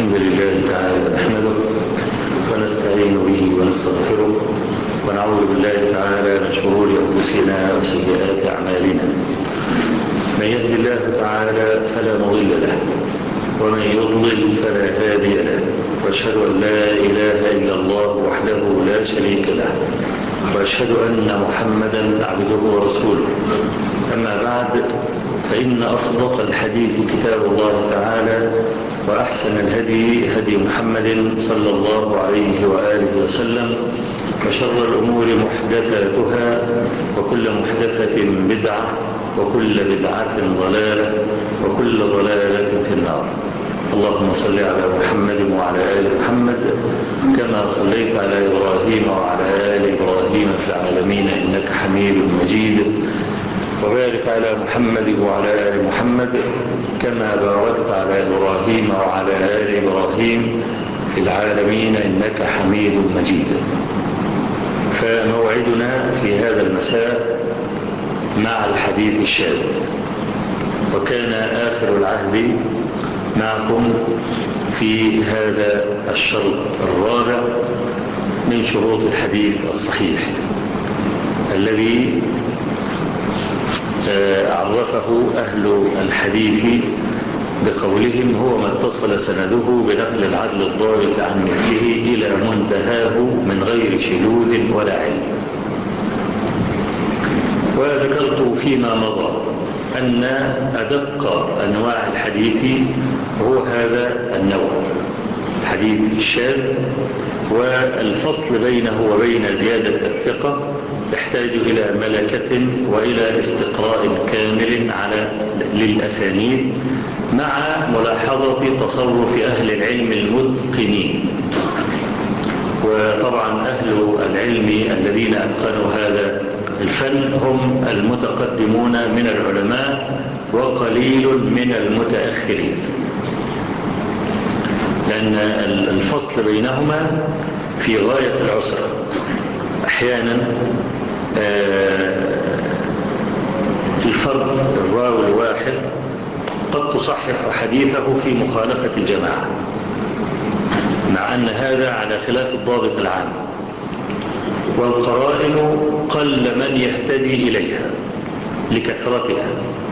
الحمد لله تعالى نحمده ونستعين به ونستغفره ونعوذ بالله تعالى من شرور أنفسنا وسيئات أعمالنا. من يهد الله تعالى فلا مضل له ومن يضلل فلا هادي له، واشهد أن لا إله إلا الله وحده لا شريك له، واشهد أن محمدا عبده ورسوله. أما بعد، فإن أصدق الحديث كتاب الله تعالى، وأحسن الهدي هدي محمد صلى الله عليه وآله وسلم، وشر الأمور محدثاتها، وكل محدثة بدعة، وكل بدعة ضلالة، وكل ضلالة في النار. اللهم صل على محمد وعلى آل محمد كما صليت على إبراهيم وعلى آل إبراهيم في العالمين إنك حميد مجيد، وبارك على محمد وعلى آل محمد كما باركت على إبراهيم وعلى آل إبراهيم في العالمين إنك حميد مجيد. فموعدنا في هذا المساء مع الحديث الشاذ، وكان آخر العهد معكم في هذا الشرط الرابع من شروط الحديث الصحيح الذي عرفه أهل الحديث بقولهم: هو ما اتصل سنده بنقل العدل الضابط عن مثله إلى منتهاه من غير شذوذ ولا علم. وذكرت فيما مضى أن أدق أنواع الحديث هو هذا النوع، الحديث الشاذ، والفصل بينه وبين زيادة الثقة يحتاج إلى ملكة وإلى استقراء كامل للأسانيد، مع ملاحظة تصرف أهل العلم المتقنين. وطبعا أهل العلم الذين أتقنوا هذا الفن هم المتقدمون من العلماء وقليل من المتأخرين، لأن الفصل بينهما في غاية العسر. أحيانا الفرد الراوي الواحد قد تصحح حديثه في مخالفة الجماعة، مع أن هذا على خلاف الضابط العام، والقرائن قل من يهتدي إليها لكثرتها.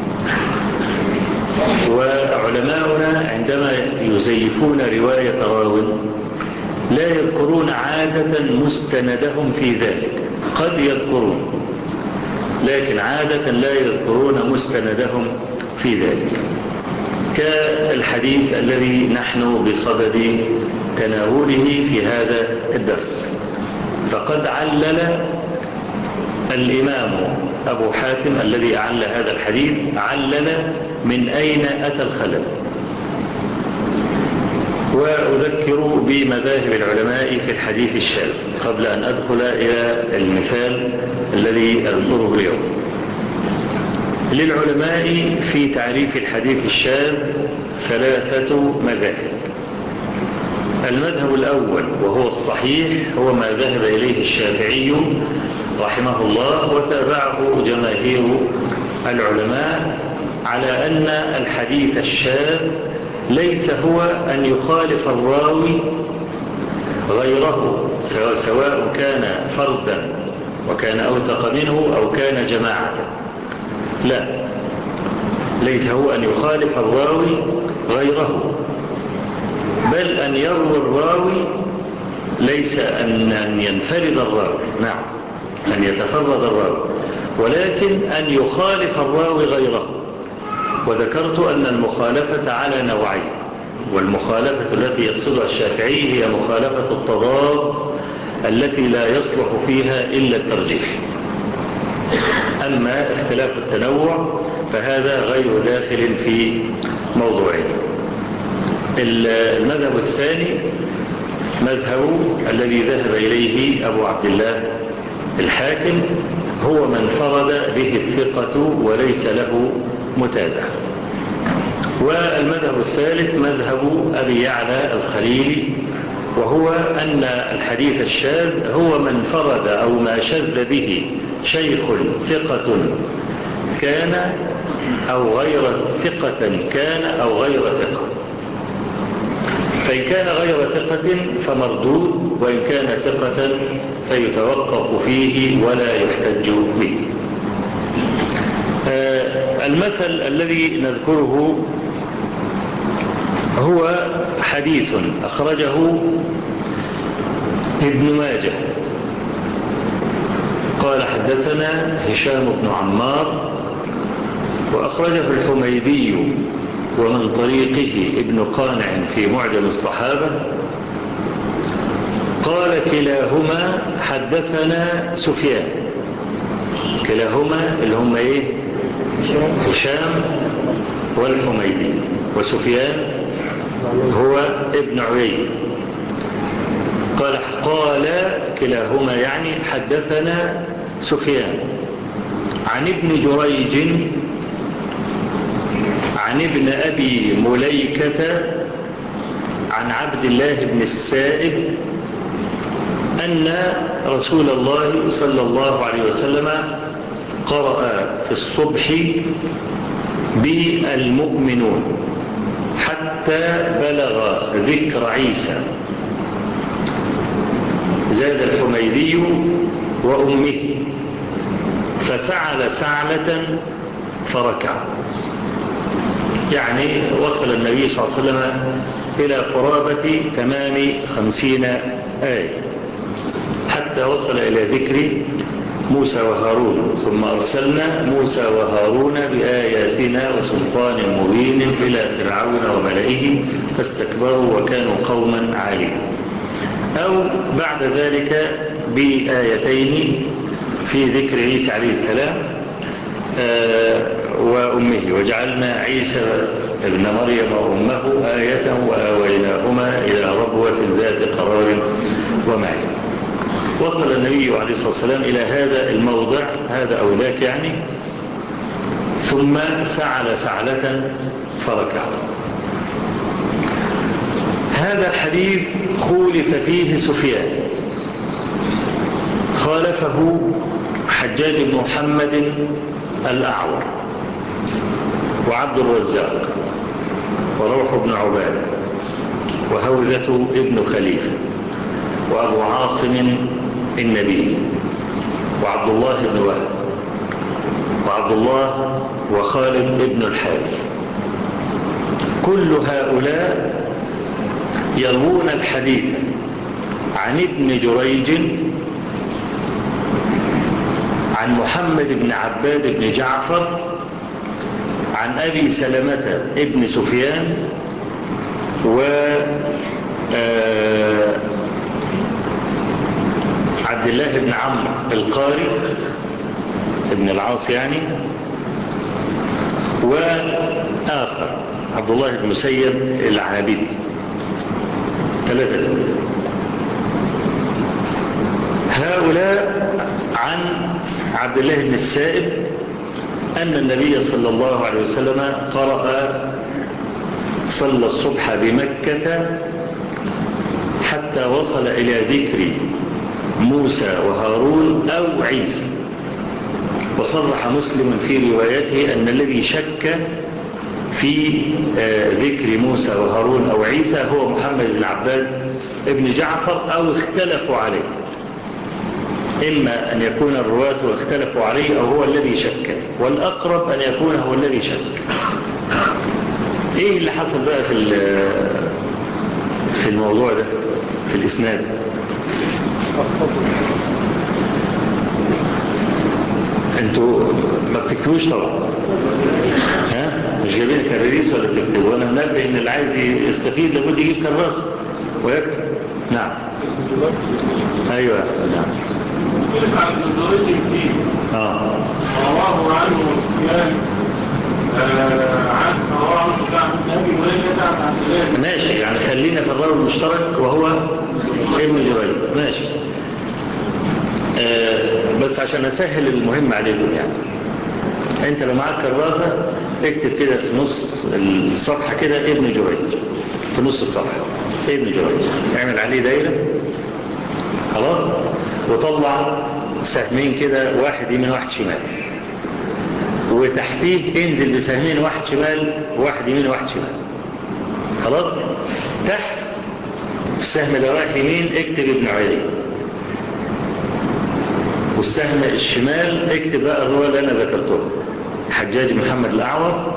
وعلماؤنا عندما يزيفون رواية راو لا يذكرون عادة مستندهم في ذلك، قد يذكرون لكن عادة لا يذكرون مستندهم في ذلك، كالحديث الذي نحن بصدد تناوله في هذا الدرس. فقد علل الإمام أبو حاتم الذي أعل هذا الحديث، علل من أين أتى الخلل. وأذكر بمذاهب العلماء في الحديث الشاذ قبل أن أدخل إلى المثال الذي أذكره اليوم. للعلماء في تعريف الحديث الشاذ 3 مذاهب. المذهب الأول وهو الصحيح هو ما ذهب إليه الشافعي رحمه الله وتابعه جماهير العلماء، على أن الحديث الشاذ ليس هو أن يخالف الراوي غيره، سواء كان فردا وكان أوثق منه أو كان جماعة. لا، ليس هو أن يخالف الراوي غيره، بل أن يروي الراوي، ليس أن ينفرد الراوي، نعم، أن يتفرد الراوي، ولكن أن يخالف الراوي غيره. وذكرت أن المخالفة على نوعين، والمخالفة التي يقصدها الشافعي هي مخالفة التضاد التي لا يصلح فيها إلا الترجيح. أما اختلاف التنوع فهذا غير داخل في موضوعين. المذهب الثاني مذهب الذي ذهب إليه أبو عبد الله الحاكم، هو من فرد به الثقة وليس له متابع. والمذهب الثالث مذهب أبي يعلى الخليلي، وهو أن الحديث الشاذ هو من فرد أو ما شذ به شيخ ثقة كان أو غير ثقة كان أو غير ثقة. فإن كان غير ثقة فمردود، وإن كان ثقة فيتوقف فيه ولا يحتج به. المثل الذي نذكره هو حديث أخرجه ابن ماجه قال حدثنا هشام بن عمار، وأخرجه الحميدي ومن طريقه ابن قانع في معجم الصحابة، قال كلاهما حدثنا سفيان. كلاهما اللي هم ايه؟ هشام والحميدي، وسفيان هو ابن عيينة. قال كلاهما يعني حدثنا سفيان عن ابن جريج عن ابن أبي مليكة عن عبد الله بن السائب أن رسول الله صلى الله عليه وسلم قرأ في الصبح بالمؤمنون حتى بلغ ذكر عيسى. زاد الحميدي وأمه، فسعل سعلة فركع. يعني وصل النبي صلى الله عليه وسلم إلى قرابة تمام 50 آية حتى وصل إلى ذكر موسى وهارون، ثم أرسلنا موسى وهارون بآياتنا وسلطان مبين إلى فرعون وملئه فاستكبروا وكانوا قوما عالين. أو بعد ذلك بآيتين في ذكر عيسى عليه السلام وأمه، وجعلنا عيسى ابن مريم وأمه آية وآويناهما إلى ربوة ذات قرار ومعين. وصل النبي عليه الصلاة والسلام إلى هذا الموضع، هذا أو ذاك يعني، ثم سعل سعلة فركع. هذا الحديث خولف فيه سفيان، خالفه حجاج بن محمد الأعور وعبد الرزاق وروح بن عبادة وهوذة ابن خليفة وأبو عاصم النبي وعبد الله بن وهب وعبد الله وخالد بن الحارث. كل هؤلاء يروون الحديث عن ابن جريج عن محمد بن عباد بن جعفر عن أبي سلمة ابن سفيان و عبد الله بن عمرو القاري ابن العاص يعني، وآخر عبد الله بن مسيب العابدي. ثلاثة هؤلاء عن عبد الله بن السائب أن النبي صلى الله عليه وسلم صلى الصبح بمكة حتى وصل إلى ذكر موسى وهارون أو عيسى. وصرح مسلم في روايته أن الذي شك في ذكر موسى وهارون أو عيسى هو محمد بن عباد ابن جعفر، أو اختلفوا عليه، إما أن يكون الرواة اختلفوا عليه أو هو الذي شك، والأقرب أن يكون هو الذي شك. إيه اللي حصل بقى في الموضوع ده في الإسناد؟ انتوا ما بتكتبوش طبعا، ها؟ مش جايبين كراريس ولا بتكتبوا؟ وانا منبه ان اللي عايز يستفيد لابد يجيب كراسه ويكتب. نعم ايوه نعم. يفعل النظرين فيه رواه عنه سفيان عن رواه ابي هريره عن سفيان. ماشي، يعني خلينا في الراوي المشترك وهو ابن جريج. ماشي. بس عشان اسهل المهم عليكم، يعني انت لو معاك كراسه اكتب كده في نص الصفحه كده ابن جريج، في نص الصفحه ابن جريج، اعمل عليه دايره خلاص، وطلع سهمين كده، واحد يمين واحد شمال، وتحتيه انزل بسهمين، واحد شمال واحد يمين واحد شمال. خلاص تحت في السهم اللي رايح يمين اكتب ابن عيينة، والسهم الشمال اكتب بقى الرواة اللي انا ذكرته: حجاج محمد الأعور،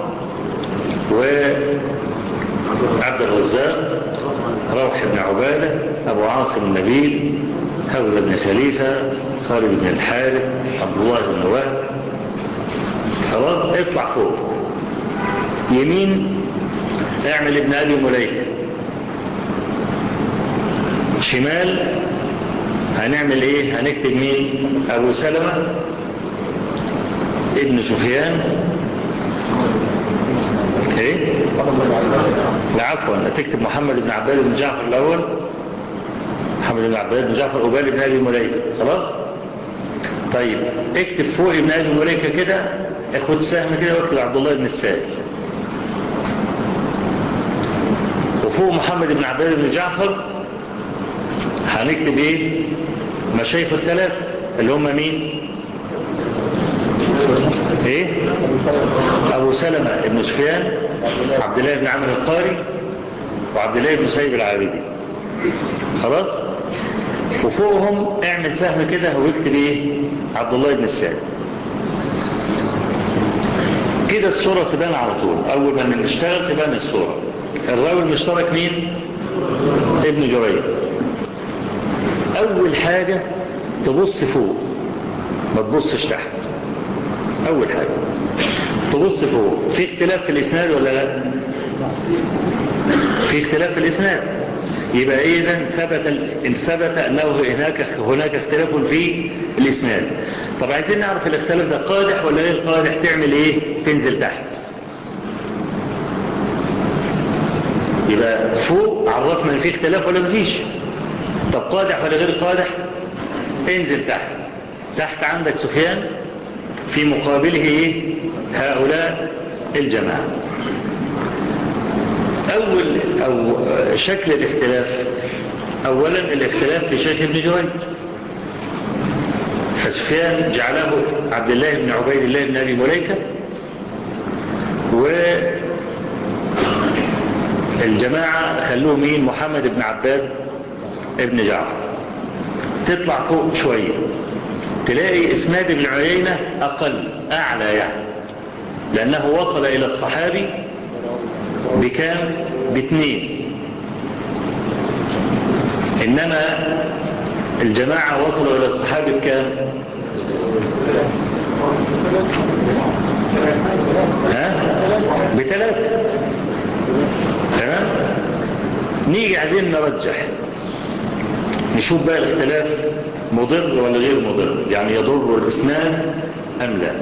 وعبد الرزاق، روح بن عبادة، أبو عاصم النبيل، حوزة بن خليفة، خالد بن الحارث، عبد الله بن وهب. خلاص اطلع فوق يمين اعمل ابن أبي مليكة، شمال هنعمل ايه؟ هنكتب مين؟ أبو سلمة ابن سفيان. ايه؟ لا عفوا، تكتب محمد بن عباد بن جعفر الأول، محمد بن عباد بن جعفر أبال بن أبي مليكة. خلاص؟ طيب اكتب فوق ابن أبي مليكة كده، اخد سهم كده واكتب عبد الله بن السائب، وفوق محمد بن عباد بن جعفر هنكتب ايه؟ مشايخ الثلاثة اللي هم مين؟ ايه؟ ابو سلمة ابن سفيان، عبد الله بن عمرو القاري، وعبد الله بن سيب العابدي. خلاص؟ وفوقهم اعمل سهم كده واكتب ايه؟ عبد الله بن السائب. كده الصورة تبان على طول، اول ما نشتغل تبان الصورة. الراوي المشترك مين؟ ابن جريج. اول حاجة تبص فوق، ما تبصش تحت. اول حاجة تبص فوق، في اختلاف في الاسناد ولا لا؟ في اختلاف في الاسناد، يبقى اذا ثبت انه هناك اختلاف في الاسناد. طب عايزين نعرف الاختلاف ده قادح ولا غير قادح، تعمل ايه؟ تنزل تحت. يبقى فوق عرفنا ان في اختلاف ولا مفيش. طب قادح ولا غير قادح؟ انزل تحت. تحت عندك سفيان، في مقابله ايه؟ هؤلاء الجماعة. او شكل الاختلاف، اولا الاختلاف في شيخ ابن جريج، فسفيان جعله عبد الله بن عبيد الله بن ابي مليكة، والجماعة خلوه مين؟ محمد بن عباد ابن جعفر. تطلع فوق شوية تلاقي اسناد ابن عيينة اقل، اعلى يعني، لانه وصل الى الصحابي بكام؟ باثنين. انما الجماعة وصلوا الى الصحابي بكام؟ بثلاثة. تمام؟ نيجي عايزين نرجح، نشوف بقى الاختلاف مضر ولا غير مضر، يعني يضر الاسناد ام لا.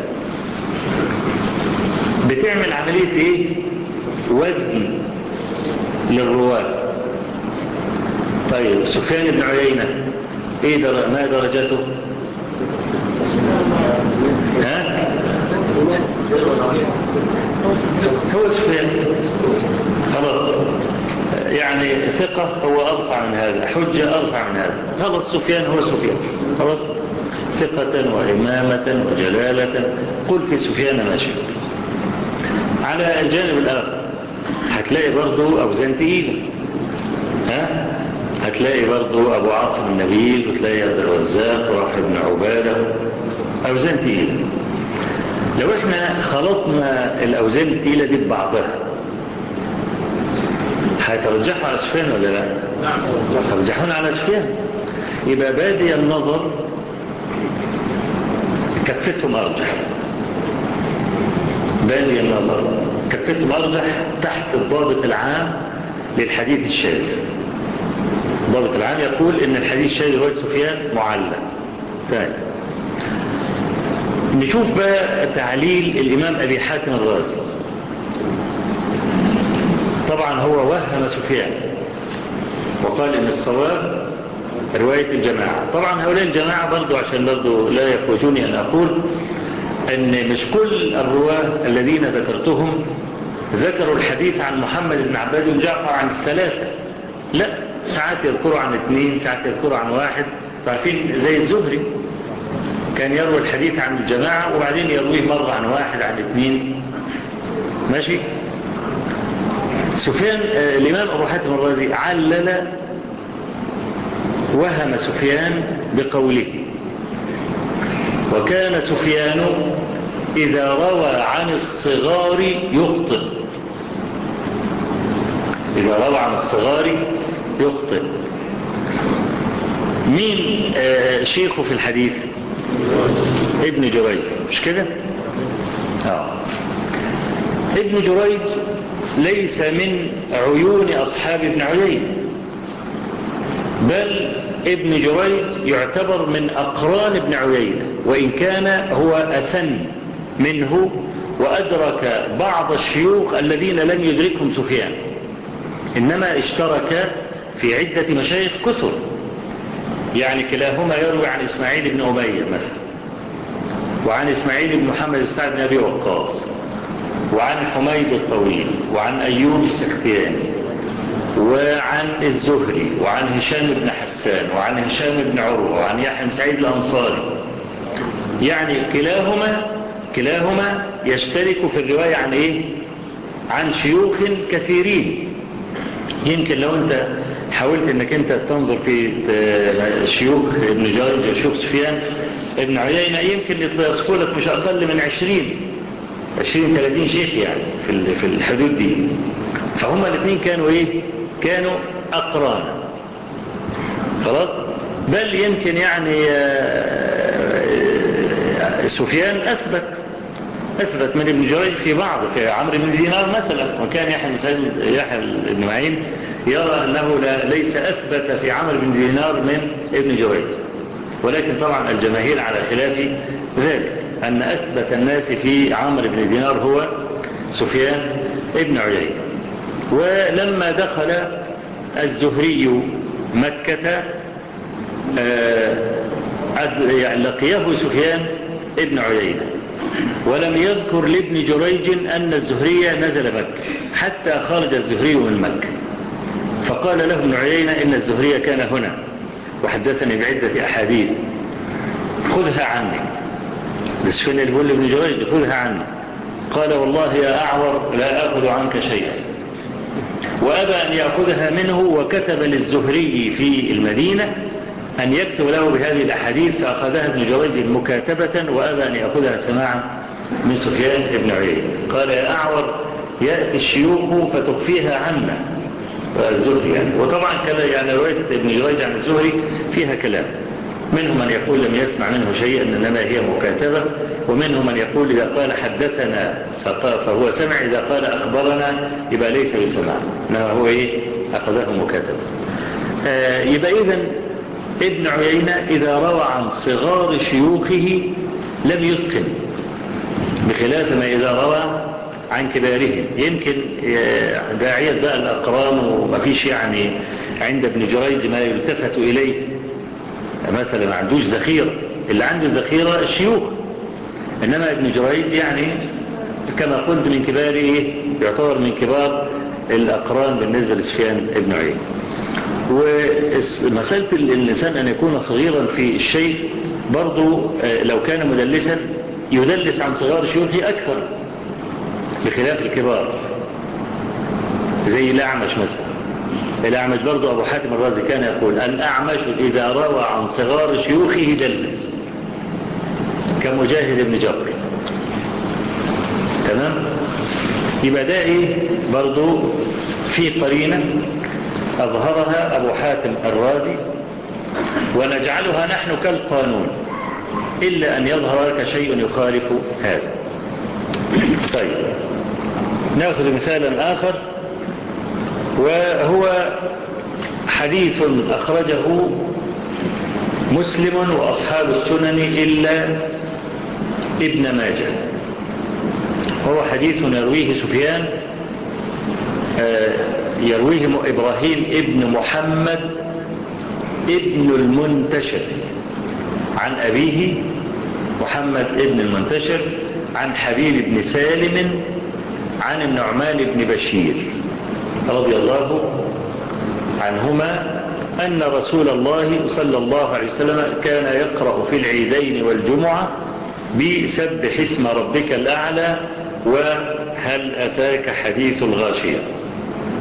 بتعمل عملية ايه؟ وزن للرواة. طيب سفيان بن عيينة ايه ما درجته؟ هو سفيان خلاص، يعني ثقة هو أرفع من هذا، حجة أرفع من هذا. خلاص سفيان هو سفيان، خلاص ثقة وإمامة وجلالة، قل في سفيان ما شئت. على الجانب الآخر هتلاقي برضو أوزان تقيلة، هتلاقي برضو أبو عاصم النبيل، وتلاقي عبد الرزاق وروح بن عبادة، أوزان تقيلة. لو احنا خلطنا الأوزان التقيلة دي ببعضها هيترجحوا على سفيان ولا لا؟ ترجحون على سفيان. يبقى بادي النظر كفتهم أرجح، بادي النظر كفتهم أرجح تحت الضابط العام للحديث الشاذ. الضابط العام يقول إن الحديث الشاذ رواية سفيان معلق. ثاني نشوف بقى تعليل الإمام أبي حاتم الرازي. طبعا هو وهم سفيان وقال إن الصواب رواية الجماعة. طبعا هؤلاء الجماعة برضو عشان برضو لا يفوتوني أن أقول أن مش كل الرواة الذين ذكرتهم ذكروا الحديث عن محمد بن عباد بن جعفر عن الثلاثة، لا، ساعات يذكروا عن اثنين، ساعات يذكروا عن واحد. تعرفين زي الزهري كان يروي الحديث عن الجماعة وبعدين يرويه مرة عن واحد عن اثنين، ماشي. سفيان الإمام أبو حاتم الرازي علل وهم سفيان بقوله: وكان سفيان إذا روى عن الصغار يخطئ. إذا روى عن الصغار يخطئ. مين شيخه في الحديث؟ ابن جريج، مش كده؟ ابن جريج ليس من عيون أصحاب ابن عيينة، بل ابن جريج يعتبر من أقران ابن عيينة، وإن كان هو أسن منه وأدرك بعض الشيوخ الذين لم يدركهم سفيان، إنما اشترك في عدة مشايخ كثر. يعني كلاهما يروي عن إسماعيل بن أمية مثلا، وعن إسماعيل بن محمد بن سعد بن أبي وقاص، وعن حميد الطويل، وعن أيوب السختياني، وعن الزهري، وعن هشام بن حسان، وعن هشام بن عروة، وعن يحيى بن سعيد الأنصاري. يعني كلاهما يشترك في الرواية عن إيه؟ عن شيوخ كثيرين. يمكن لو أنت حاولت أنك أنت تنظر في شيوخ ابن جريج وشيوخ سفيان ابن عيينة، يمكن يصفوا لك مش أقل من 20-30 شيخ يعني في الحدود دي. فهم الاثنين كانوا إيه؟ كانوا أقران. خلاص؟ بل يمكن يعني سفيان أثبت من ابن جريج في عمرو بن دينار مثلا، وكان يحيى بن معين يرى أنه ليس أثبت في عمرو بن دينار من ابن جريج، ولكن طبعا الجماهير على خلاف ذلك، أن أثبت الناس في عمرو بن دينار هو سفيان ابن عيينة. ولما دخل الزهري مكة لقيه سفيان ابن عيينة، ولم يذكر لابن جريج أن الزهري نزل مكة حتى خرج الزهري من مكة، فقال له ابن عيينة إن الزهري كان هنا وحدثني بعدة أحاديث خذها عني. سفيان اللي بيقول لابن جريج خذها عني، قال والله يا أعور لا أخذ عنك شيئا، وأبى أن يأخذها منه، وكتب للزهري في المدينة أن يكتب له بهذه الأحاديث، فأخذها ابن جريج مكاتبة وأبى أن يأخذها سماعا من سفيان ابن عيينة. قال يا أعور يأتي الشيوخ فتخفيها عنا الزهري يعني. وطبعا كذا يعني رواية ابن جريج عن الزهري فيها كلام، منهم من يقول لم يسمع منه شيئا إنما هي مكاتبة، ومنهم من يقول إذا قال حدثنا فهو سمع، إذا قال أخبرنا يبقى ليس بسماع، إنما هو إيه؟ أخذه مكاتبة. يبقى إذن ابن عيينة إذا روى عن صغار شيوخه لم يتقن، بخلاف ما إذا روى عن كبارهم. يمكن داعية بقى الأقران وما فيش يعني عند ابن جريج ما يلتفت إليه، مثلا ما عندوش ذخيرة، اللي عنده ذخيرة الشيوخ، إنما ابن جريج يعني كما قلت من كبار إيه؟ يعتبر من كبار الأقران بالنسبة لسفيان ابن عيينة. ومسألة الإنسان أن يكون صغيرا في الشيء برضو لو كان مدلسا يدلس عن صغار شيوخه أكثر بخلاف الكبار، زي الأعمش مثلا. الأعمش برضو أبو حاتم الرازي كان يقول الأعمش إذا روى عن صغار شيوخه دلس، كمجاهد بن جبر. تمام؟ يبقى ده إيه برضو في قرينة أظهرها أبو حاتم الرازي، ونجعلها نحن كالقانون إلا أن يظهر لك شيء يخالف هذا. طيب نأخذ مثالا آخر، وهو حديث أخرجه مسلم وأصحاب السنن إلا ابن ماجه، هو حديث يرويه سفيان يرويه إبراهيم ابن محمد ابن المنتشر عن أبيه محمد ابن المنتشر عن حبيب بن سالم عن النعمان بن بشير رضي الله عنهما أن رسول الله صلى الله عليه وسلم كان يقرأ في العيدين والجمعة بسبح اسم ربك الأعلى وهل أتاك حديث الغاشية.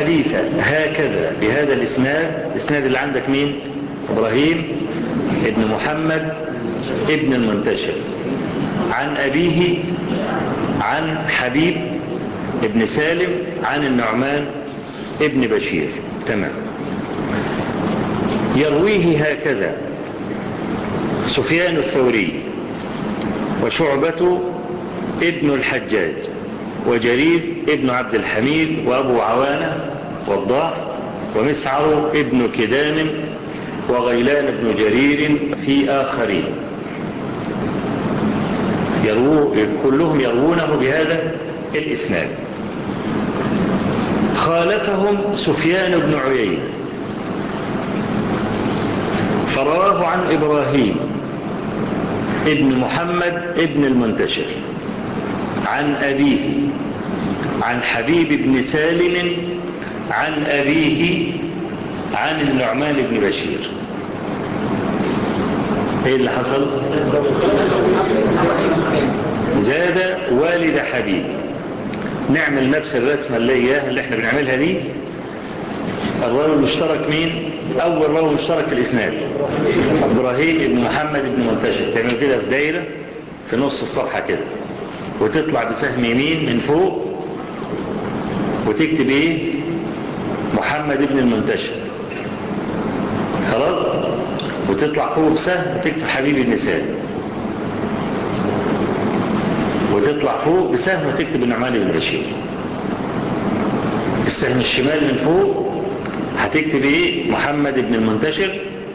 الحديث هكذا بهذا الإسناد اللي عندك مين؟ إبراهيم ابن محمد ابن المنتشر عن أبيه عن حبيب ابن سالم عن النعمان ابن بشير. تمام. يرويه هكذا سفيان الثوري وشعبة ابن الحجاج وجرير ابن عبد الحميد وأبو عوانة والضاح ومسعر ابن كدام وغيلان بن جرير في آخرين. كلهم يروونه بهذا الإسناد. خالفهم سفيان بن عيينة فرواه عن إبراهيم ابن محمد ابن المنتشر عن أبيه عن حبيب بن سالم عن أبيه عن النعمان بن بشير. ايه اللي حصل؟ زاد والد حبيب. نعمل نفس الرسمة اللي احنا بنعملها دي. الراوي المشترك مين؟ اول راوي مشترك في الاسناد ابراهيم بن محمد بن منتشر. تعمل كده في دايرة في نص الصفحة كده وتطلع بسهم يمين من فوق وتكتب ايه؟ محمد بن المنتشر. خلاص. وتطلع فوق بسهم وتكتب حبيب بن سالم وتطلع فوق بسهم وتكتب النعمان بن بشير. السهم الشمال من فوق هتكتب ايه؟ محمد بن المنتشر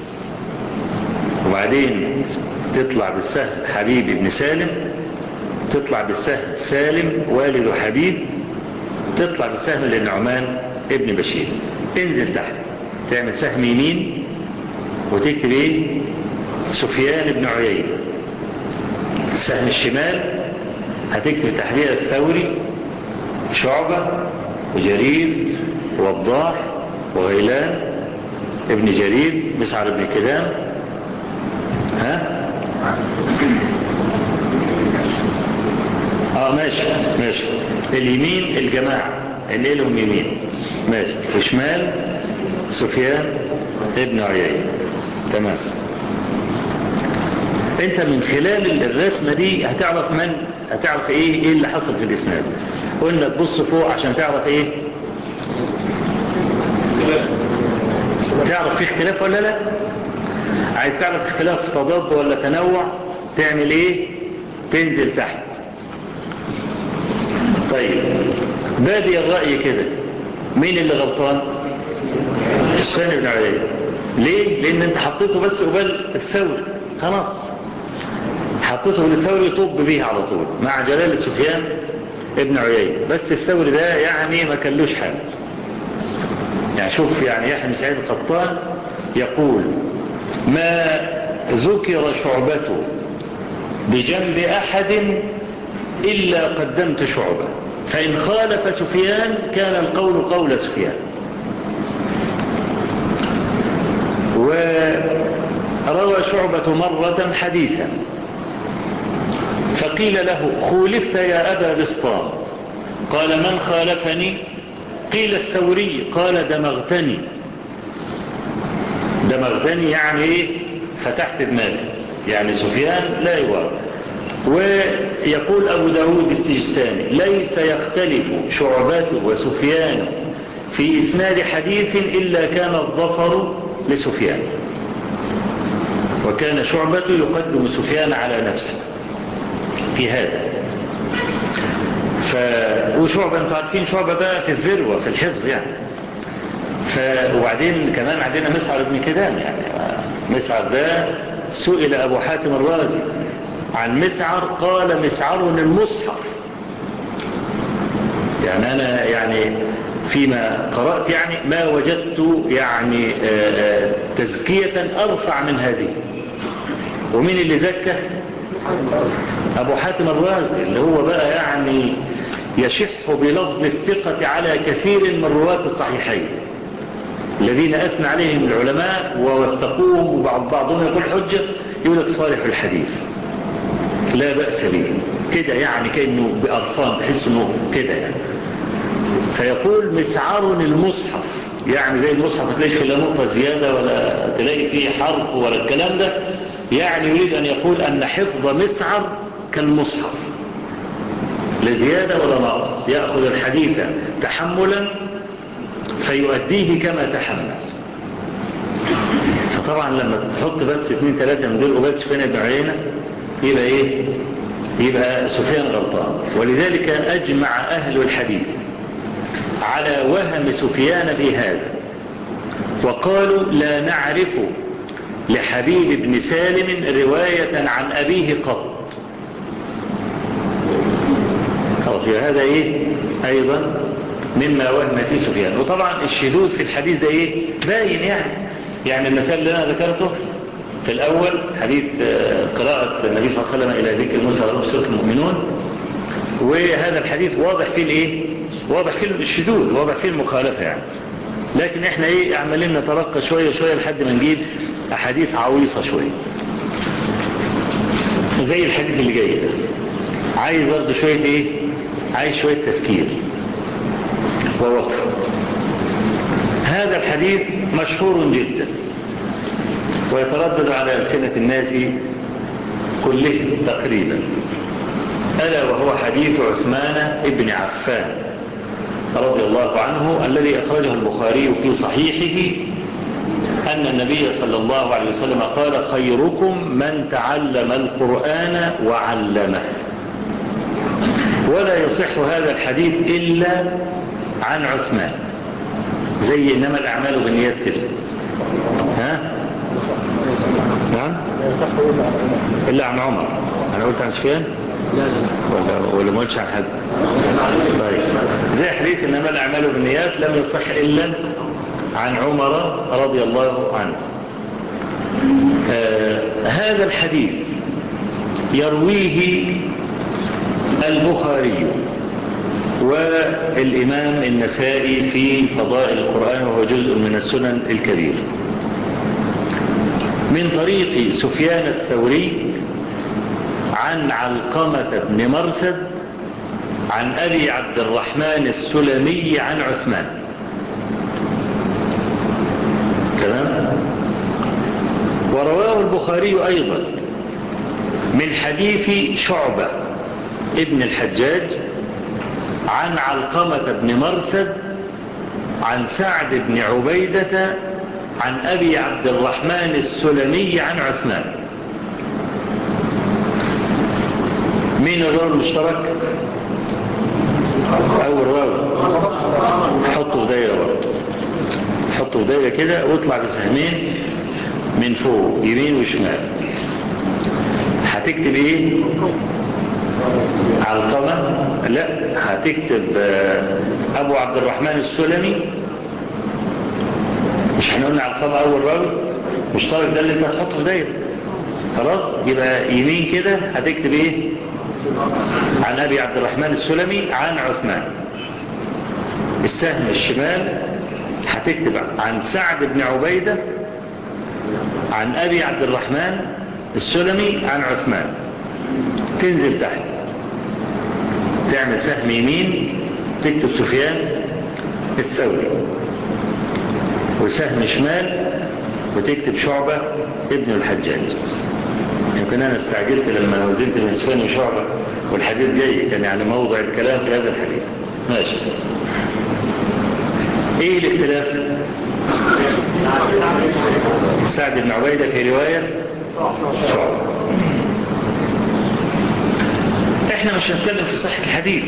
وبعدين تطلع بالسهم حبيب بن سالم تطلع بالسهم سالم والد حبيب تطلع بالسهم للنعمان ابن بشير. انزل تحت تعمل سهم يمين وتكتب ايه؟ سفيان بن عيينة. السهم الشمال هتكتب تحرير الثوري شعبة وجرير والضاح وغيلان ابن جرير مسعر ابن كدام. ها ماشي. اليمين الجماعة اللي لهم يمين ماشي وشمال سفيان ابن عيينة. تمام. انت من خلال الرسمة دي هتعرف ايه اللي حصل في الاسناد. قلنا تبص فوق عشان تعرف ايه؟ تعرف في اختلاف ولا لا؟ عايز تعرف اختلاف تضاد ولا تنوع تعمل ايه؟ تنزل تحت. طيب بادي الرأي كده مين اللي غلطان؟ سفيان بن عيينة. ليه؟ لان انت حطيته بس قبال الثوري خلاص حطيته للثوري يطب به على طول مع جلال سفيان ابن عيينة. بس الثوري ده يعني ما كلوش حال. يعني شوف يعني يحيى بن سعيد القطان يقول ما ذكر شعبته بجنب أحد إلا قدمت شعبة فإن خالف سفيان كان القول قول سفيان. وروى شعبة مرة حديثا فقيل له خولفت يا أبا بسطام قال من خالفني؟ قيل الثوري قال دمغتني يعني ايه؟ فتحت دماغي يعني سفيان لا يوارد. ويقول أبو داود السجستاني ليس يختلف شعبته وسفيان في إسناد حديث إلا كان الظفر لسفيان وكان شعبة يقدم سفيان على نفسه في هذا. وشعبة انتوا عارفين شعبة بقى في الذروة في الحفظ يعني. وبعدين كمان عندنا مسعر ابن كدام. يعني مسعر ده سئل أبو حاتم الرازي عن مسعر قال مسعر المصحف. يعني أنا يعني فيما قرأت يعني ما وجدت يعني تزكية أرفع من هذه. ومين اللي زكى؟ أبو حاتم الرازي اللي هو بقى يعني يشح بلفظ الثقة على كثير من رواة الصحيحين الذين أثنى عليهم العلماء ووثقوهم وبعضهم يقول حجة يقول لك صالح الحديث لا بأس به كده يعني كأنه بأرفان تحس انه كده يعني فيقول مسعر المصحف، يعني زي المصحف ما تلاقيش فيه نقطة زيادة ولا تلاقي فيه حرف ولا الكلام ده، يعني يريد أن يقول أن حفظ مسعر كالمصحف، لا زيادة ولا نقص، يأخذ الحديث تحملا فيؤديه كما تحمل. فطبعا لما تحط بس 2 3 من دول وبس سفيان بن عيينة يبقى ايه؟ يبقى سفيان غلطان. ولذلك أجمع أهل الحديث على وهم سفيان في هذا، وقالوا لا نعرف لحبيب بن سالم رواية عن أبيه قط. خلاص، هذا ايه ايضا مما وهم في سفيان. وطبعا الشذوذ في الحديث ده ايه باين، يعني المثال اللي انا ذكرته في الاول حديث قراءة النبي صلى الله عليه وسلم الى ذكر موسى في سورة المؤمنون، وهذا الحديث واضح فيه الايه، واضح فيه الشذوذ، واضح فيه المخالفة يعني. لكن احنا ايه عمالين نترقى شوية شوية لحد ما نجيب احاديث عويصة شوية زي الحديث اللي جاي ده. عايز برضه شوية ايه، عايز شوية تفكير ووقف. هذا الحديث مشهور جدا ويتردد على ألسنة الناس كلهم تقريبا، ألا وهو حديث عثمان ابن عفان رضي الله عنه الذي أخرجه البخاري في صحيحه أن النبي صلى الله عليه وسلم قال خيركم من تعلم القرآن وعلمه. ولا يصح هذا الحديث إلا عن عثمان، زي إنما الأعمال بالنيات كده. ها؟ نعم؟ إلا عن عمر. أنا قلت عن سفيان؟ ولا ما قلتش عن حد؟ طيب، زي حديث إنما الأعمال بالنيات لم يصح إلا عن عمر رضي الله عنه. هذا الحديث يرويه البخاري والإمام النسائي في فضائل القرآن، وهو جزء من السنن الكبير، من طريق سفيان الثوري عن علقمة بن مرثد عن أبي عبد الرحمن السلمي عن عثمان. تمام. ورواه البخاري أيضا من حديث شعبة ابن الحجاج عن علقمة بن مرثد عن سعد بن عبيدة عن أبي عبد الرحمن السلمي عن عثمان. مين الراوي المشترك؟ أول راوي حطه في دايرة برضه، حطه في دايرة كده واطلع بسهمين من فوق يمين وشمال. هتكتب ايه؟ علقمة؟ لا، هتكتب أبو عبد الرحمن السلمي. مش احنا قلنا علقمة أول راوي مشترك، ده اللي انت هتحطه في دايرة. خلاص، يبقى يمين كده هتكتب ايه؟ عن أبي عبد الرحمن السلمي عن عثمان. السهم الشمال هتكتب عن سعد بن عبيدة عن أبي عبد الرحمن السلمي عن عثمان. تنزل تحت تعمل سهم يمين تكتب سفيان الثوري، وسهم شمال وتكتب شعبة ابن الحجاج. يمكن أنا استعجلت لما وزنت من سفيان وشعبة والحديث جاي، كان يعني موضع الكلام في هذا الحديث. ماشي. ايه الاختلاف؟ سعد بن عبيدة في رواية شعبة. احنا مش هنتكلم في صحة الحديث،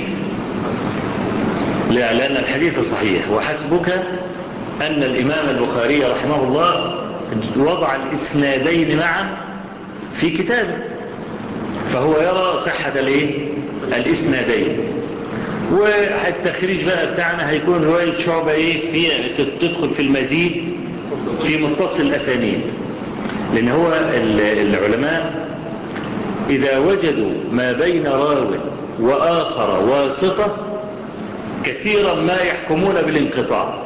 لا، لأن الحديث صحيح. وحسبك أن الإمام البخاري رحمه الله وضع الإسنادين معا في كتابه، فهو يرى صحة الإسنادين. والتخريج بقى بتاعنا هيكون رواية شعبة ايه هي تدخل في المزيد في متصل الأسانيد، لأن هو العلماء إذا وجدوا ما بين راو وآخر واسطة كثيرا ما يحكمون بالانقطاع.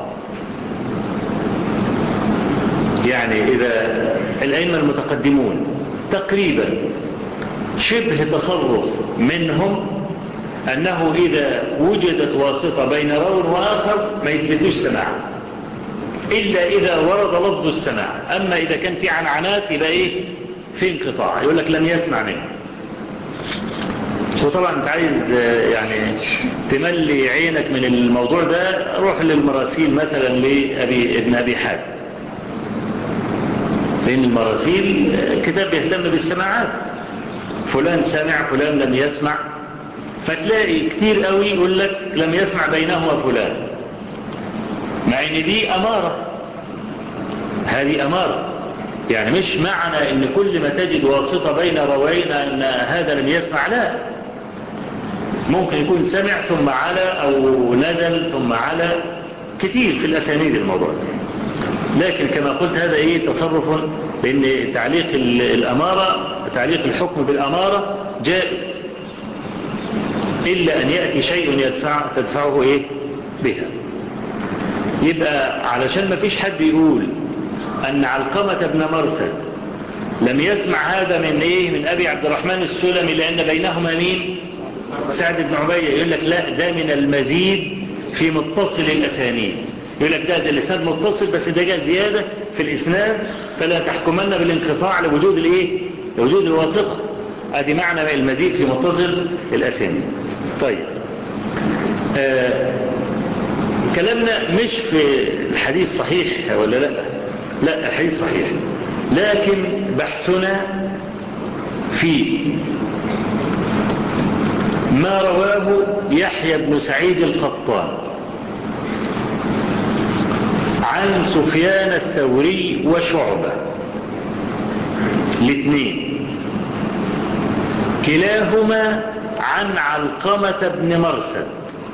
يعني إذا الأئمة المتقدمون تقريبا شبه تصرف منهم أنه إذا وجدت واسطة بين راو وآخر ما يثبتوش سماع إلا إذا ورد لفظ السماع. أما إذا كان في عنعنات يبقى إيه؟ في انقطاع، يقول لك لم يسمع منه. وطبعا انت عايز يعني تملي عينك من الموضوع ده، روح للمراسيل مثلا ابن أبي حاتم، لأن المراسيل كتاب بيهتم بالسماعات، فلان سمع فلان لم يسمع، فتلاقي كتير قوي يقول لك لم يسمع بينهما فلان، مع ان دي أمارة. هذه أمارة، يعني مش معنى ان كل ما تجد واسطة بين روين ان هذا لم يسمع، لا، ممكن يكون سمع ثم على او نزل ثم على، كتير في الاسانيد الموضوع ده. لكن كما قلت هذا ايه؟ تصرف، لان تعليق الامارة، تعليق الحكم بالامارة جائز الا ان يأتي شيء تدفعه ايه بها. يبقى علشان ما فيش حد يقول أن علقمة بن مرثد لم يسمع هذا من إيه؟ من أبي عبد الرحمن السلمي، لأن بينهما مين؟ سعد بن عبيدة. يقول لك لا، ده من المزيد في متصل الأسانيد. يقول لك ده الإسناد متصل بس ده جاء زيادة في الإسناد، فلا تحكمن بالانقطاع لوجود الإيه؟ لوجود الواسطة. هذه معنى المزيد في متصل الأسانيد. طيب، كلامنا مش في الحديث صحيح ولا لا الحديث صحيح، لكن بحثنا في ما رواه يحيى بن سعيد القطان عن سفيان الثوري وشعبة، الاثنين كلاهما عن علقمة بن مرثد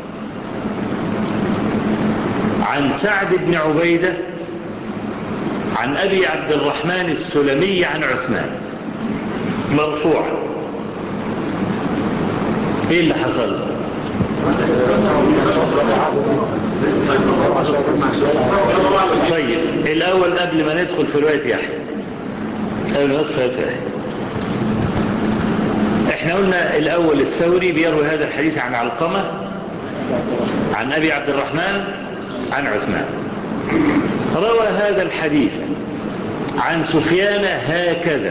عن سعد بن عبيدة عن أبي عبد الرحمن السلمي عن عثمان مرفوعا. ايه اللي حصل؟ طيب الأول قبل ما ندخل في رواية يحيى، احنا قلنا الأول الثوري بيروي هذا الحديث عن علقمة عن أبي عبد الرحمن عن عثمان. روى هذا الحديث عن سفيان هكذا: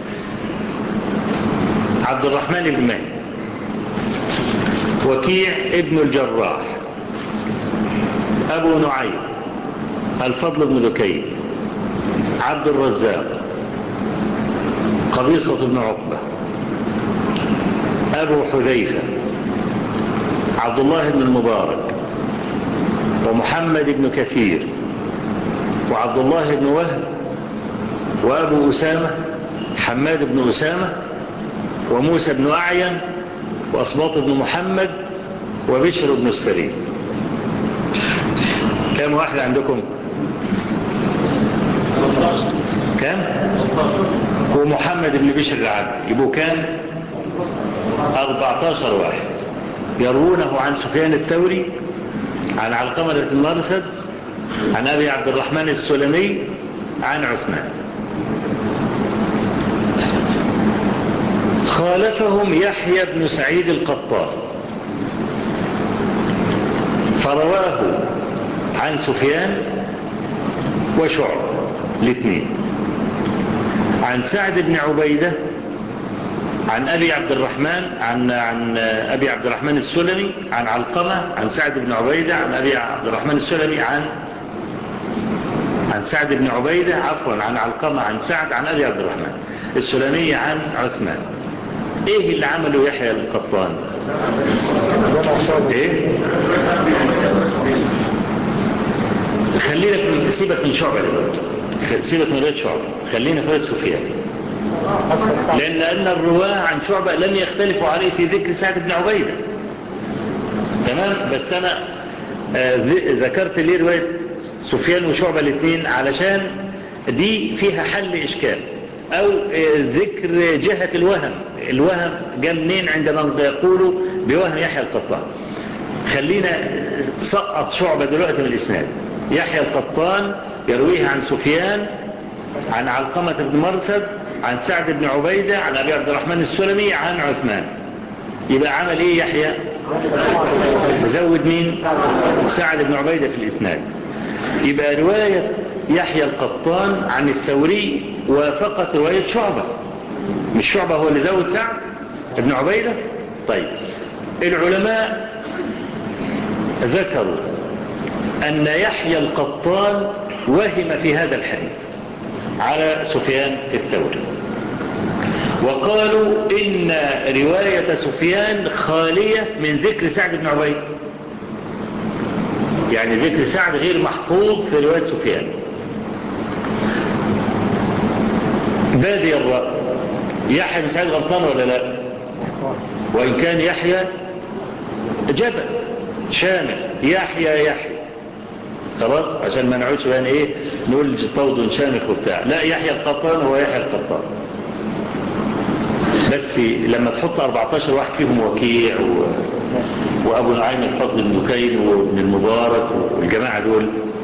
عبد الرحمن بن مهدي، وكيع ابن الجراح، أبو نعيم، الفضل بن دكين، عبد الرزاق، قبيصة بن عقبة، أبو حذيفة، عبد الله بن المبارك، ومحمد بن كثير، وعبد الله بن وهب، وأبو أسامة حماد بن أسامة، وموسى بن أعين، وأصباط بن محمد، وبشر بن السري. كم واحد عندكم؟ كم؟ ومحمد بن بشر العبد، يبقوا كام؟ 14 واحد يروونه عن سفيان الثوري عن علقمة بن مرثد عن أبي عبد الرحمن السلمي عن عثمان. خالفهم يحيى بن سعيد القطان فرواه عن سفيان وشعبة الاثنين عن سعد بن عبيدة عن أبي عبد الرحمن عن أبي عبد الرحمن السلمي عن علقمة عن سعد بن عبيدة عن أبي عبد الرحمن السلمي عن سعد بن عبيدة عن علقمة عن سعد عن أبي عبد الرحمن السلمي عن عثمان. ايه اللي عمله يحيى القطان؟ ايه؟ خلينا سيبك من شعبة دلوقتي، سيبك من رواية شعبة، خلينا في رواية سفيان، لأن الرواة عن شعبة لم يختلفوا عليه في ذكر سعد بن عبيدة، تمام؟ بس أنا ذكرت ليه رواية سفيان وشعبة الاثنين علشان دي فيها حل إشكال، أو ذكر جهة الوهم جاء منين عندما يقولوا بوهم يحيى القطان. خلينا سقط شعبة دلوقتي من الإسناد. يحيى القطان يرويه عن سفيان عن علقمة بن مرثد عن سعد بن عبيدة عن أبي عبد الرحمن السلمي عن عثمان. يبقى عمل إيه يحيى؟ زود مين؟ سعد بن عبيدة في الإسناد. يبقى رواية يحيى القطان عن الثوري وافقت رواية شعبة. مش شعبة هو اللي زود سعد بن عبيدة؟ طيب العلماء ذكروا أن يحيى القطان وهم في هذا الحديث على سفيان الثوري، وقالوا إن رواية سفيان خالية من ذكر سعد بن عبيدة، يعني ذكر سعد غير محفوظ في رواية سفيان. بادي الرأي يحيى بن سعيد غلطان ولا لا؟ وإن كان يحيى جبل شامل، يحيى خلاص عشان ما نعودش بقى ايه نقول طود شامخ وبتاع، لا يحيى القطان هو يحيى القطان. بس لما تحط 14 واحد فيهم وكيع وابو نعيم الفضل بن دكين وابن المبارك والجماعة دول،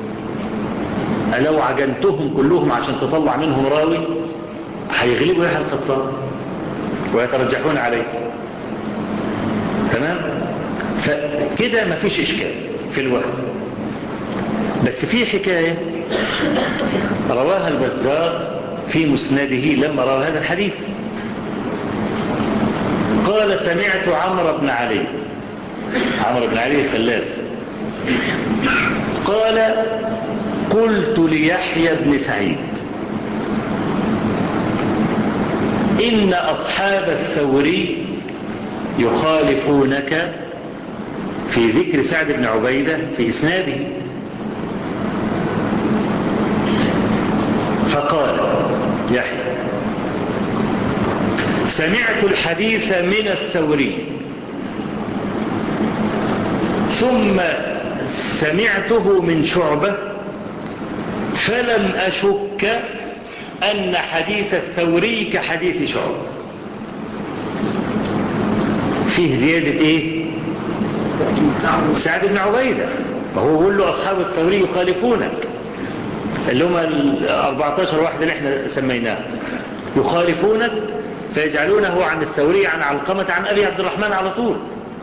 لو عجنتهم كلهم عشان تطلع منهم راوي هيغلبوا يحيى القطان ويترجحون عليه. تمام؟ فكده ما فيش إشكال في الوهم. بس في حكاية رواها البزار في مسنده لما روى هذا الحديث، قال سمعت عمرو بن علي الفلاس قال قلت ليحيى بن سعيد إن أصحاب الثوري يخالفونك في ذكر سعد بن عبيدة في إسناده. فقال يحيى سمعت الحديث من الثوري ثم سمعته من شعبة فلم أشك أن حديث الثوري كحديث شعبة. فيه زيادة ايه؟ سعد بن عبيدة. فهو يقول له أصحاب الثوري يخالفونك، اللي هم 14 واحد اللي احنا سميناه يخالفونك، فيجعلونه عن الثوري عن علقمة عن أبي عبد الرحمن على طول،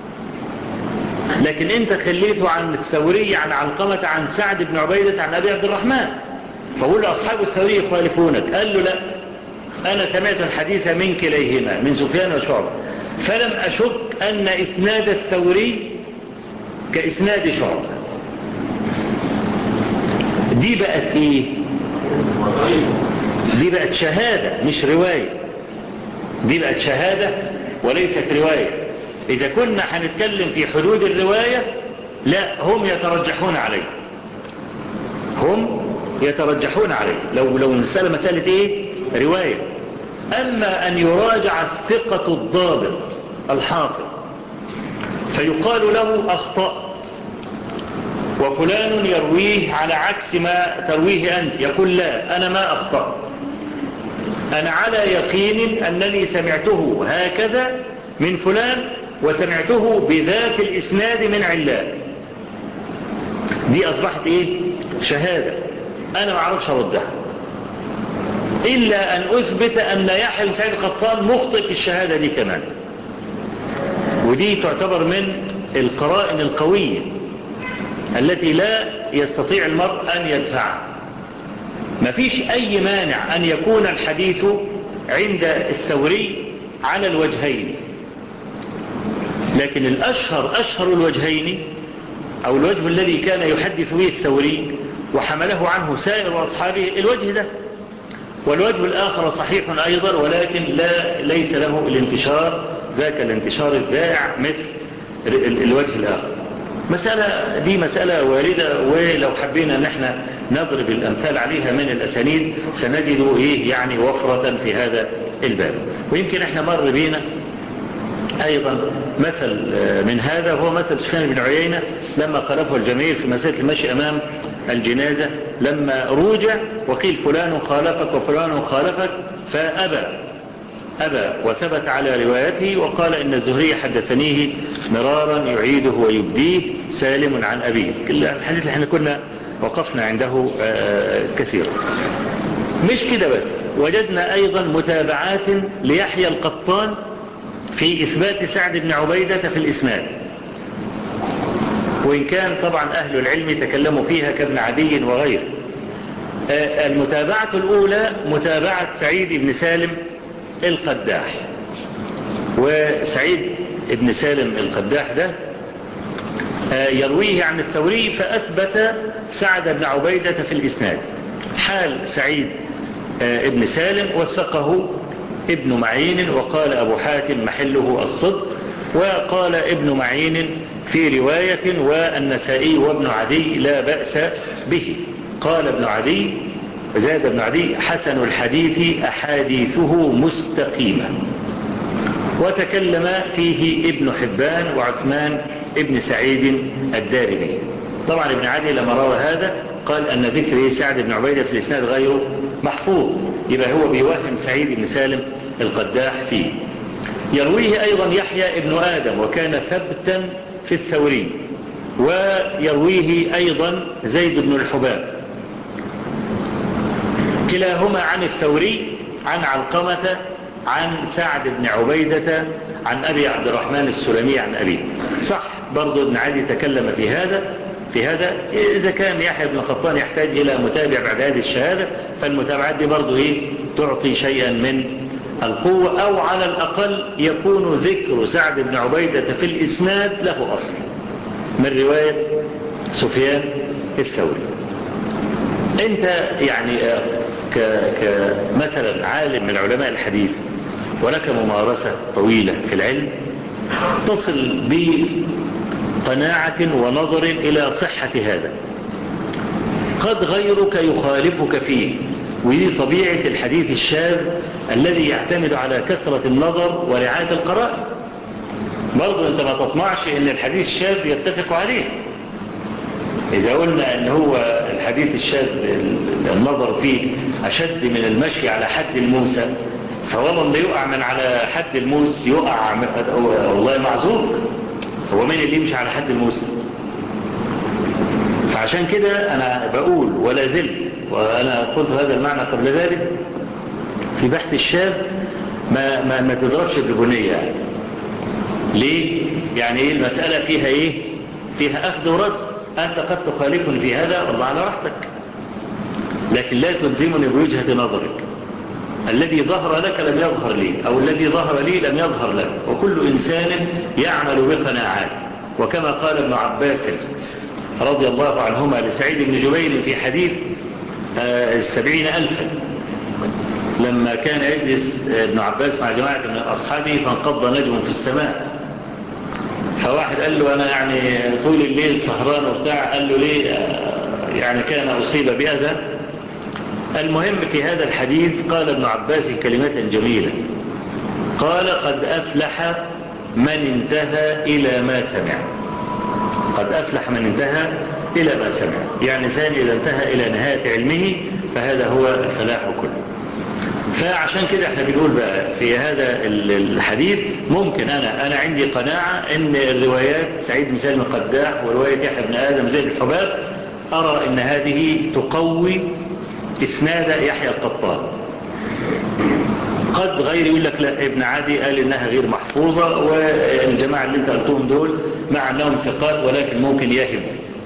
لكن انت خليته عن الثوري عن علقمة عن سعد بن عبيدة عن أبي عبد الرحمن. فقول له أصحاب الثوري يخالفونك، قال له لا، أنا سمعت الحديث من كليهما من سفيان وشعبة فلم أشك أن إسناد الثوري كإسناد شعبة. دي بقت إيه؟ دي بقت شهادة مش رواية، دي بقت شهادة وليست رواية. إذا كنا هنتكلم في حدود الرواية لا، هم يترجحون عليه، هم يترجحون عليه لو المسألة مسألة إيه؟ رواية. أما أن يراجع الثقة الضابط الحافظ فيقال له أخطأت وفلان يرويه على عكس ما ترويه أنت، يقول لا أنا ما أخطأت، أنا على يقين أنني سمعته هكذا من فلان وسمعته بذات الإسناد من علان. دي أصبحت إيه؟ شهادة أنا ما أعرفش أردها إلا أن أثبت أن يحيى بن سعيد القطان مخطئ في الشهادة دي كمان. ودي تعتبر من القرائن القوية التي لا يستطيع المرء أن يدفعها. ما فيش أي مانع أن يكون الحديث عند الثوري على الوجهين، لكن أشهر الوجهين أو الوجه الذي كان يحدث به الثوري وحمله عنه سائر أصحابه الوجه ده، والوجه الآخر صحيح أيضا ولكن ليس له الانتشار ذاك الانتشار الذائع مثل الوجه الآخر. دي مسألة واردة، ولو حبينا ان احنا نضرب الأمثال عليها من الأسانيد سنجد إيه يعني وفرة في هذا الباب. ويمكن احنا مر بينا أيضا مثل من هذا، هو مثل سفيان بن عيينة لما خالفه الجماهير في مسألة المشي أمام الجنازة، لما روجع وقيل فلان خالفك وفلان خالفك فأبى وثبت على روايته وقال إن الزهري حدثنيه مرارا يعيده ويبديه سالم عن أبيه. الحديث اللي احنا كنا وقفنا عنده كثيرا. مش كده بس، وجدنا أيضا متابعات ليحيى القطان في إثبات سعد بن عبيدة في الإسناد. وإن كان طبعا أهل العلم تكلموا فيها كابن عدي وغيره. المتابعة الأولى متابعة سعيد بن سالم القداح. وسعيد بن سالم القداح ده يرويه عن الثوري، فأثبت سعد بن عبيدة في الإسناد. حال سعيد بن سالم وثقه ابن معين، وقال أبو حاتم محله الصدق، وقال ابن معين في رواية والنسائي وابن عدي لا بأس به. قال ابن عدي، زاد ابن عدي: حسن الحديث أحاديثه مستقيمة. وتكلم فيه ابن حبان وعثمان ابن سعيد الدارمي. طبعا ابن عدي لما روى هذا قال أن ذكر سعد بن عبيدة في الإسناد غير محفوظ، يبقى هو بيوهم سعيد بن سالم القداح فيه. يرويه أيضا يحيى ابن آدم وكان ثبتا في الثوري، ويرويه أيضا زيد بن الحباب، كلاهما عن الثوري عن علقمة عن سعد بن عبيدة عن أبي عبد الرحمن السلمي عن أبيه. صح برضو ابن عدي تكلم في هذا إذا كان يحيى بن قطان يحتاج إلى متابع بعد هذه الشهادة، فالمتابعات دي برضو تعطي شيئا من القوة، أو على الأقل يكون ذكر سعد بن عبيدة في الإسناد له أصل من رواية سفيان الثوري. أنت يعني كمثلا عالم من علماء الحديث ولك ممارسة طويلة في العلم، تصل بقناعة ونظر إلى صحة هذا. قد غيرك يخالفك فيه، ودي طبيعة الحديث الشاذ الذي يعتمد على كثرة النظر ورعاية القرائن. برضو أنت ما تطمعش أن الحديث الشاذ يتفق عليه. إذا قلنا أن هو الحديث الشاذ النظر فيه أشد من المشي على حد الموسى، فوالله اللي يقع من على حد الموس يقع والله معذور. هو مين اللي يمشي على حد الموسى؟ فعشان كده أنا بقول ولا زلت، وأنا قلت هذا المعنى قبل ذلك، في بحث الشاذ ما تضربش بالبنية يعني. ليه؟ يعني المسألة فيها فيها أخذ ورد. أنت قد تخالفني في هذا والله على راحتك، لكن لا تلزمني بوجهة نظرك. الذي ظهر لك لم يظهر لي، أو الذي ظهر لي لم يظهر لك، وكل إنسان يعمل بقناعاته. وكما قال ابن عباس رضي الله عنهما لسعيد بن جبير في حديث 70,000 لما كان يجلس ابن عباس مع جماعة من أصحابه فانقض نجم في السماء، فواحد قال له: أنا يعني طول الليل سهران وبتاع. قال له: ليه؟ يعني كان أصيب بأذى. المهم في هذا الحديث قال ابن عباس كلمة جميلة، قال: قد أفلح من انتهى إلى ما سمع. قد أفلح من انتهى إلى ما سمع، يعني إنسان إذا انتهى إلى نهاية علمه فهذا هو الفلاح كله. فعشان كده احنا بنقول بقى في هذا الحديث ممكن أنا عندي قناعة ان الروايات سعيد بن سالم القداح ورواية يحيى بن آدم زيد الحباب أرى ان هذه تقوي إسناد يحيى القطان. قد غير يقول لك لا، ابن عدي قال انها غير محفوظة، والجماعة اللي انت قلتهم دول مع انهم ثقات ولكن ممكن يهم.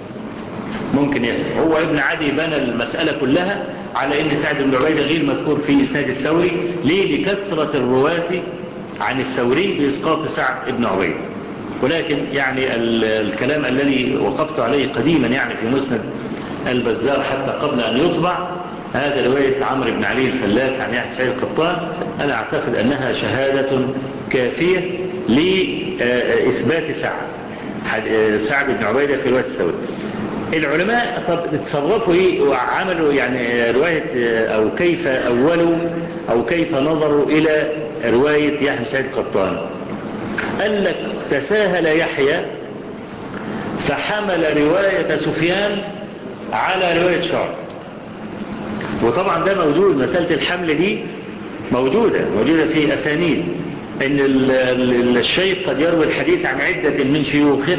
هو ابن عدي بنى المسألة كلها على ان سعد بن عبيدة غير مذكور في إسناد الثوري. ليه؟ لكثرة الرواة عن الثوري بإسقاط سعد بن عبيدة. ولكن يعني الكلام الذي وقفت عليه قديما يعني في مسند البزار حتى قبل أن يطبع، هذا رواية عمرو بن علي الفلاس عن يحيى سعيد القطان، أنا أعتقد أنها شهادة كافية لإثبات سعد بن عبيدة في رواية الثوري. العلماء طب تصرفوا وعملوا يعني رواية أو كيف أولوا أو كيف نظروا إلى رواية يحيى سعيد القطان؟ قال لك: تساهل يحيى فحمل رواية سفيان على رواية شعب. وطبعا ده موجود، مسألة الحمل دي موجودة في أسانيد، إن الشيخ قد يروي الحديث عن عدة من شيوخه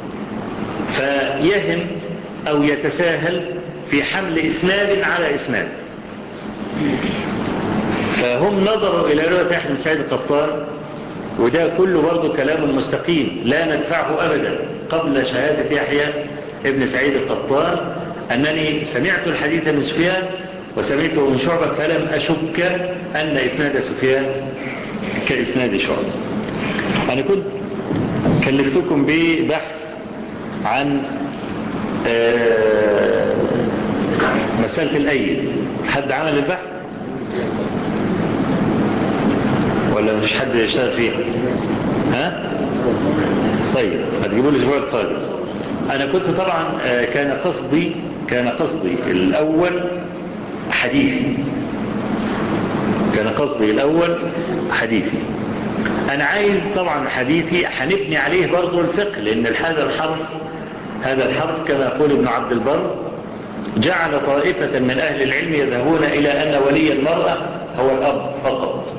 فيهم أو يتساهل في حمل إسناد على إسناد. فهم نظروا إلى رواية يحيى بن سعيد القطان، وده كله برضه كلام مستقيم لا ندفعه أبدا. قبل شهادة يحيى ابن سعيد القطان أنني سمعت الحديث من سفيان وسمعته من شعبة فلم أشك أن إسناد سفيان كإسناد شعبة. أنا كنت كلفتكم ببحث عن مسألة الأيد. حد عمل البحث ولا مفيش حد يشتغل فيها؟ ها؟ طيب هتجيبوا لي الأسبوع القادم. أنا كنت طبعا كان قصدي الأول حديثي. أنا عايز طبعا حديثي هنبني عليه برضو الفقه، لأن هذا الحرف كما يقول ابن عبد البر جعل طائفة من أهل العلم يذهبون إلى أن ولي المرأة هو الأب فقط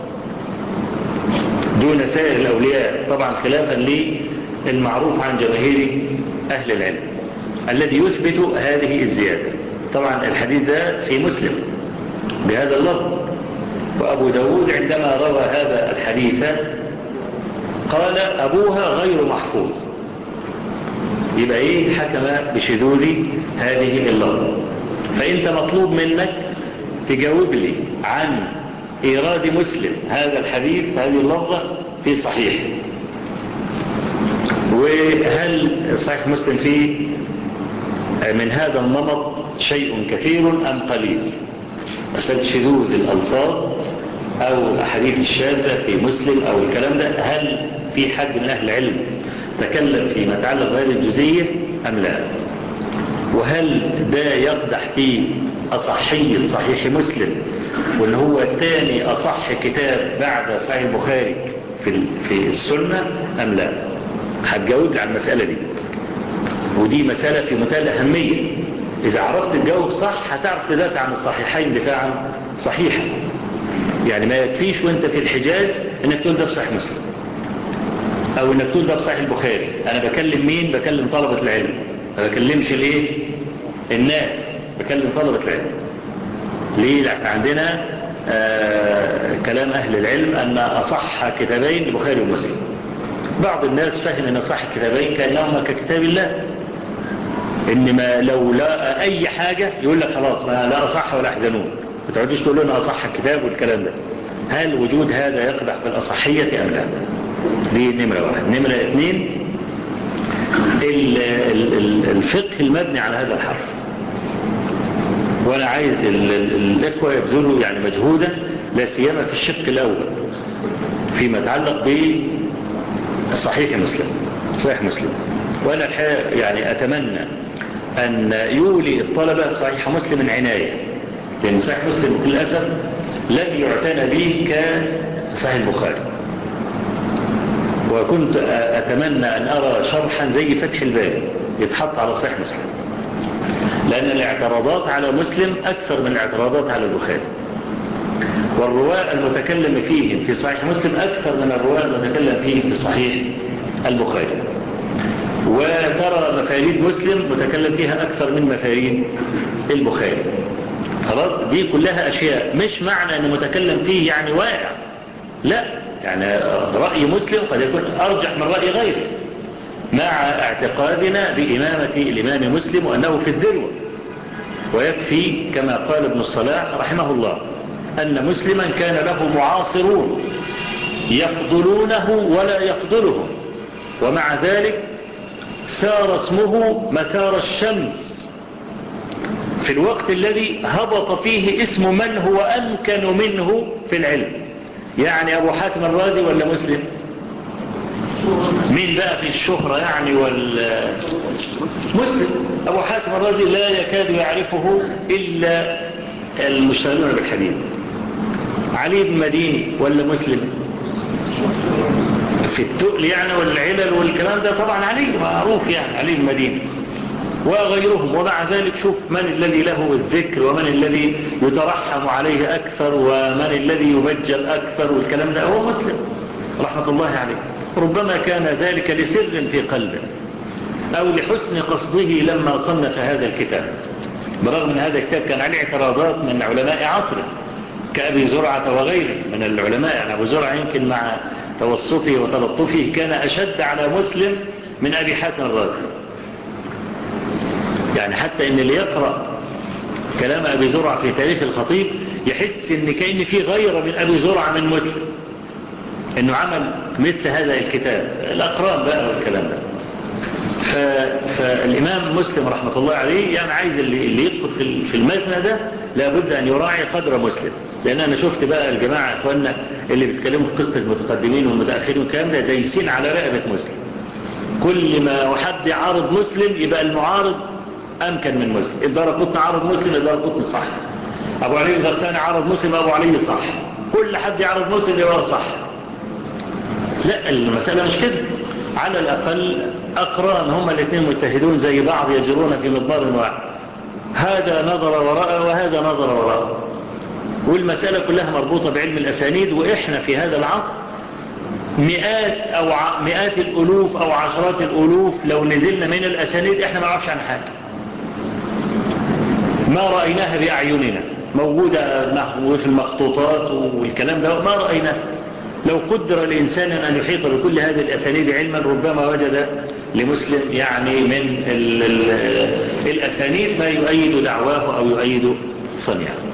دون سائر الأولياء، طبعا خلافا للمعروف عن جماهير أهل العلم الذي يثبت هذه الزيادة. طبعا الحديث ده في مسلم بهذا اللفظ، وأبو داود عندما روى هذا الحديث قال أبوها غير محفوظ، يبقى إيه؟ حكم بشذوذ هذه اللفظ. فأنت مطلوب منك تجاوب لي عن إيراد مسلم هذا الحديث هذه اللفظة في صحيح، وهل صحيح مسلم فيه من هذا النمط شيء كثير أم قليل؟ مسألة شذوذ الألفاظ أو الأحاديث الشاذة في مسلم أو الكلام ده، هل في حد من أهل العلم تكلم فيما يتعلق بهذه الجزئية أم لا؟ وهل ده يقدح في أصحية صحيح مسلم واللي هو الثاني أصح كتاب بعد صحيح البخاري في السنة أم لا؟ هتجاوب لي عن المسألة دي، ودي مسألة في منتهى الأهمية. إذا عرفت تجاوب صح هتعرف تدافع عن الصحيحين دفاعا صحيحا. يعني ما يكفيش وانت في الحجاج انك تقول ده في صحيح مسلم او انك تقول ده في صحيح البخاري. انا بكلم مين؟ بكلم طلبة العلم، ما بكلمش الايه؟ الناس، بكلم طلبة العلم. ليه؟ لأن عندنا كلام اهل العلم ان اصح كتابين البخاري ومسلم. بعض الناس فهم ان اصح الكتابين كانهما ككتاب الله، انما لو لا اي حاجة يقول لك خلاص ما لا اصح ولا احزنون، ما تقعدوش تقول لنا اصح الكتاب والكلام ده. هل وجود هذا يقدح في الأصحية أم لا؟ دي نمرة واحد. نمرة اثنين، الفقه المبني على هذا الحرف. وأنا عايز الإخوة يبذلوا يعني مجهودا لا سيما في الشق الأول فيما يتعلق بصحيح مسلم، صحيح مسلم. وأنا الحقيقة يعني أتمنى أن يولي الطلبة صحيح مسلم عناية، لأن صحيح مسلم للأسف لم يعتنى به كصحيح البخاري. وكنت أتمنى أن أرى شرحا زي فتح الباري يتحط على صحيح مسلم، لأن الاعتراضات على مسلم أكثر من الاعتراضات على البخاري، والرواة المتكلم فيهم في صحيح مسلم أكثر من الرواة المتكلم فيهم في صحيح البخاري. وترى مفاريد مسلم متكلم فيها أكثر من مفاريد البخاري. خلاص، دي كلها أشياء مش معنى أن متكلم فيه يعني واقع، لا، يعني رأي مسلم قد يكون أرجح من رأي غيره، مع اعتقادنا بإمامة الإمام مسلم وأنه في الذروة. ويكفي كما قال ابن الصلاح رحمه الله أن مسلما كان له معاصرون يفضلونه ولا يفضلهم، ومع ذلك سار اسمه مسار الشمس في الوقت الذي هبط فيه اسم من هو أمكن منه في العلم. يعني أبو حاتم الرازي ولا مسلم؟ مين بقى في الشهرة يعني؟ مسلم. أبو حاتم الرازي لا يكاد يعرفه إلا المشتغلون بالحديث. علي بن مديني ولا مسلم؟ في التقل يعني والعلل والكلام ده طبعا علي معروف، يعني علي بن مديني وغيرهم. ومع ذلك شوف من الذي له الذكر ومن الذي يترحم عليه أكثر ومن الذي يبجل أكثر والكلام ده هو مسلم رحمة الله عليه. ربما كان ذلك لسر في قلبه أو لحسن قصده لما صنف هذا الكتاب، برغم من هذا الكتاب كان عليه اعتراضات من علماء عصره كأبي زرعة وغيره من العلماء. يعني أبو زرعة يمكن مع توسطه وتلطفه كان أشد على مسلم من أبي حاتم الرازي. يعني حتى إن اللي يقرأ كلام أبي زرعة في تاريخ الخطيب يحس إن كأن في غيرة من أبي زرعة من مسلم إنه عمل مثل هذا الكتاب، الأقران بقى والكلام ده. فالإمام مسلم رحمة الله عليه يعني عايز اللي يدخل في المزنة ده لابد أن يراعي قدر مسلم. لأن أنا شفت بقى الجماعة أخواننا اللي بيتكلموا في قصة المتقدمين والمتأخرين والكلام ده دايسين على رقبة مسلم. كل ما حد يعارض مسلم يبقى المعارض أمكن من مسلم. الدارقطني عارض مسلم، الدارقطني صح. أبو علي الغساني عارض مسلم، أبو علي صح. كل حد يعارض مسلم يبقى صح. لا، المسألة مش كده. على الأقل أقران هما الاثنين متحدون زي بعض يجرون في مضمار واحد، هذا نظر وراء وهذا نظر وراء، والمسألة كلها مربوطة بعلم الأسانيد. وإحنا في هذا العصر مئات الألوف أو عشرات الألوف لو نزلنا من الأسانيد إحنا ما نعرفش عن حاجة، ما رأيناها بأعيننا، موجودة في المخطوطات والكلام ده ما رأيناه. لو قدر الإنسان أن يحيط بكل هذه الأسانيد علما ربما وجد لمسلم يعني من الأسانيد ما يؤيد دعواه أو يؤيد صنيعه.